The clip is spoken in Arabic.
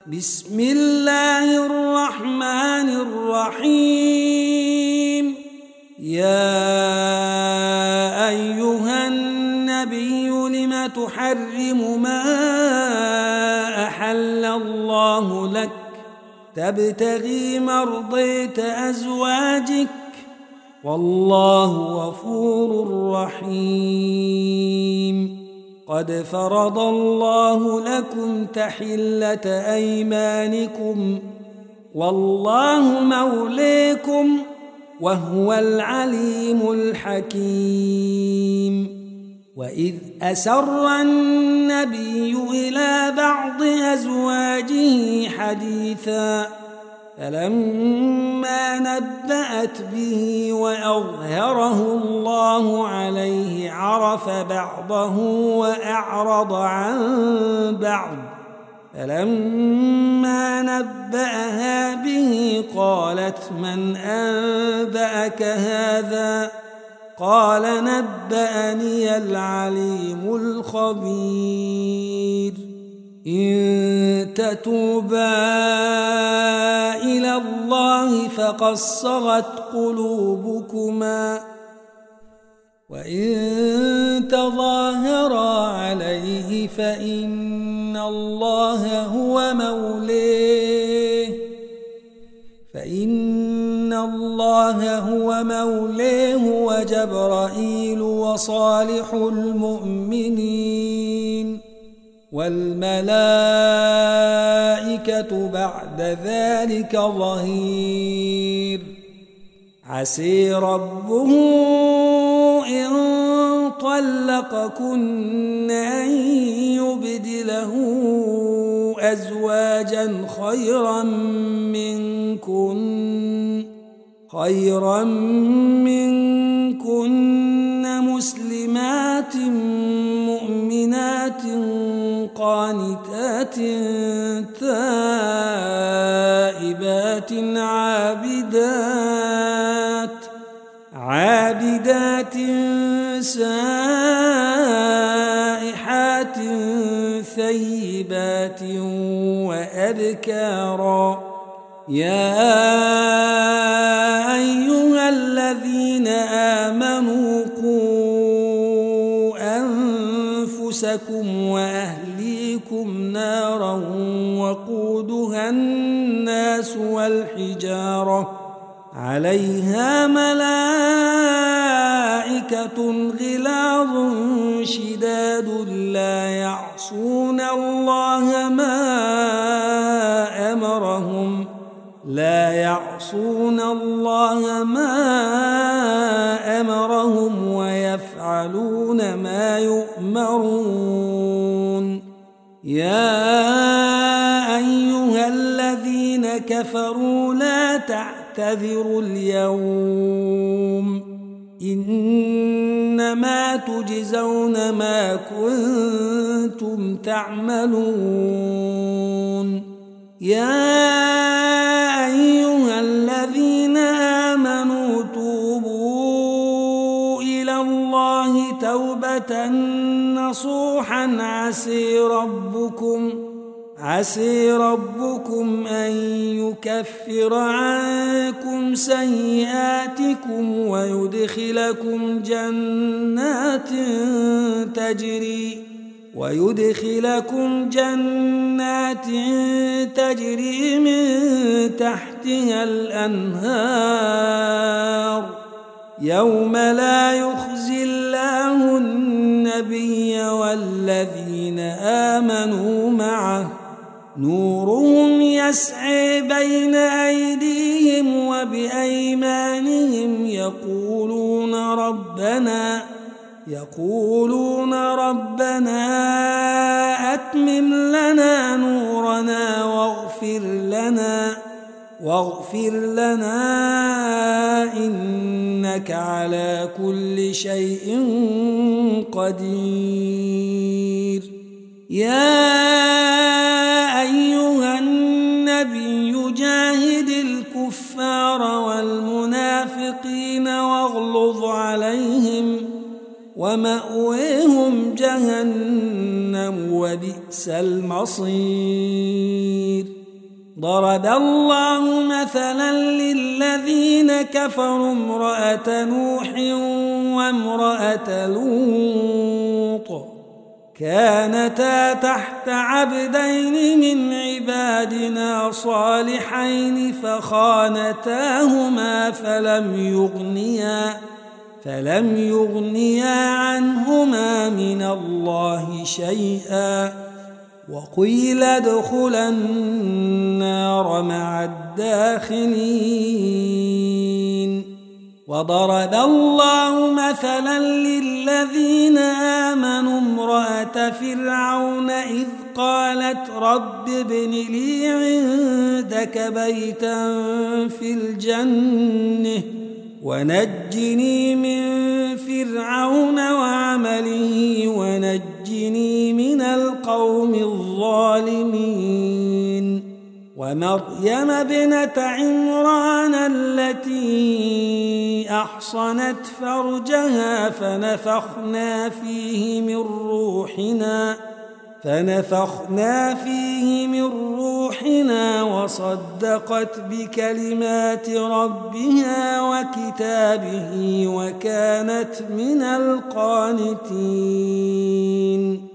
بسم الله الرحمن الرحيم. يا أيها النبي لم تحرم ما أحل الله لك تبتغي مرضية أزواجك والله غفور رحيم. قد فرض الله لكم تحلة أيمانكم والله موليكم وهو العليم الحكيم. وإذ أسر النبي إلى بعض أزواجه حديثا فلما نبأت به وأظهره الله عليه عرف بعضه وأعرض عن بعض فلما نبأها به قالت من أنبأك هذا قال نبأني العليم الخبير. إن تتوبا إلى الله فقد صغت قلوبكما وإن تظاهرا عليه فإن الله هو موليه وجبرائيل وصالح المؤمنين والملائكة بعد ذلك ظهير. عسى ربه إن طلقكن أن يبدله أزواجا خيرا منكن مسلمات مؤمنات قانتات تائبات عابدات سائحات ثيبات وأبكارا. يا أيها الذين آمنوا قوا أنفسكم وأهليكم نارا وقودها الناس والحجارة عليها ملائكة غلاظ شداد لا يعصون الله ما أمرهم ويفعلون ما يؤمرون. يا أيها الذين كفروا لا تعتذروا اليوم إنما تجزون ما كنتم تعملون. يا أيها الذين آمنوا توبوا إلى الله توبة نصوحا عسى ربكم أن يكفر عنكم سيئاتكم ويدخلكم جنات تجري من تحتها الأنهار يوم لا يخزي الله النبي والذين آمنوا معه نورهم يسعى بين أيديهم وبأيمانهم يقولون ربنا أتمم لنا نورنا واغفر لنا إنك على كل شيء قدير. يا أيها النبي جاهد الكفار والمنافقين واغلظ عليهم ومأويهم جهنم وبئس المصير. ضرب الله مثلا للذين كفروا امرأة نوح وامرأة لوط كانتا تحت عبدين من عبادنا صالحين فخانتاهما فلم يغنيا عنهما من الله شيئا وقيل ادخلا النار مع الداخلين. وضرب الله مثلا للذين آمنوا امرأة فرعون إذ قالت رب ابن لي عندك بيتا في الجنة ونجني من فرعون وعمله ونجني من القوم الظالمين. ومريم ابنة عمران التي أحصنت فرجها فنفخنا فيه من روحنا وصدقت بكلمات ربها وكتابه وكانت من القانتين.